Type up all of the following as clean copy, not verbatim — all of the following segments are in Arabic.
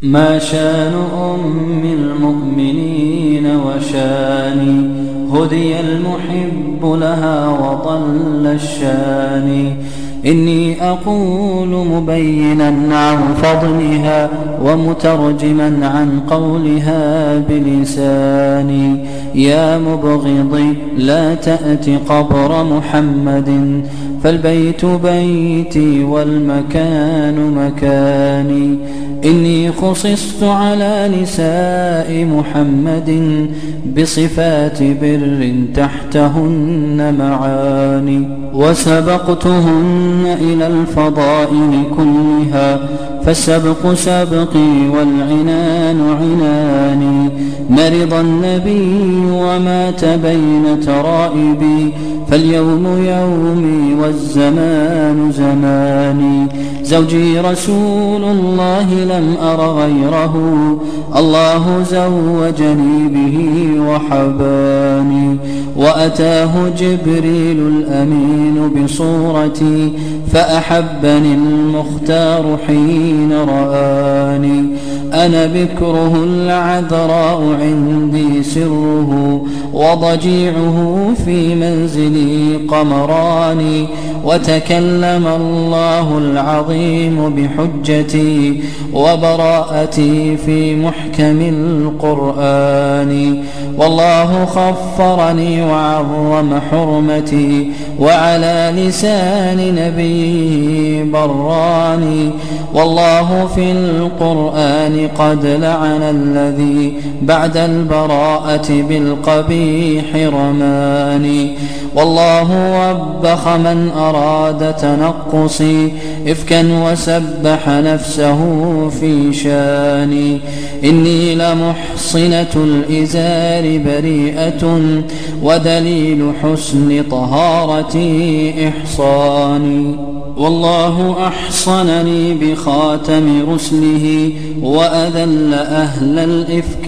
ما شان أم المؤمنين وشاني هدي المحب لها وضل الشان. إني أقول مبينا عن فضلها ومترجما عن قولها بلساني. يا مبغضي لا تأت قبر محمد فالبيت بيتي والمكان مكاني. إني خصصت على نساء محمد بصفات بر تحتهن معاني وسبقتهن إلى الفضائل كلها فالسبق سبقي والعنان عناني. مرض النبي ومات بين ترائبي فاليوم يومي والزمان زماني. زوجي رسول الله لم أر غيره الله زوجني به وحباني. وأتاه جبريل الأمين بصورتي فأحبني المختار حين رآني. أنا بكره العذراء عندي سره وضجيعه في منزلي قمراني. وتكلم الله العظيم بحجتي وبراءتي في محكم القرآن. والله خفرني وعظم حرمتي وعلى لسان نبيه براني. والله في القرآن قد لعن الذي بعد البراءة بالقبيح رماني. والله وبخ من أراد تنقصي إفكا وسبح نفسه في شاني. إني لمحصنة الإزار بريئة ودليل حسن طهارتي إحصاني. والله أحصنني بخاتم رسله وأذل أهل الإفك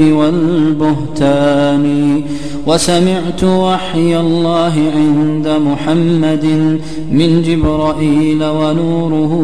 والبهتان. وسمعت وحي الله عند محمد من جبرائيل ونوره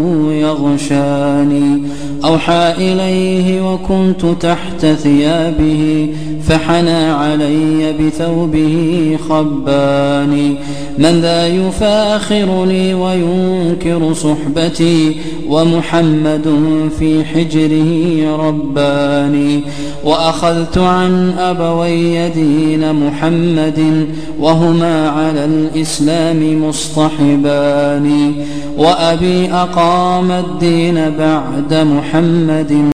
يغشاني. أوحى إليه وكنت تحت ثيابه فحنى علي بثوبه خباني. من ذا يفاخرني وينكر صحبتي ومحمد في حجره رباني. وأخذت عن أبوي دين محمد وهما على الإسلام مصطحبان. وأبي أقام الدين بعد محمد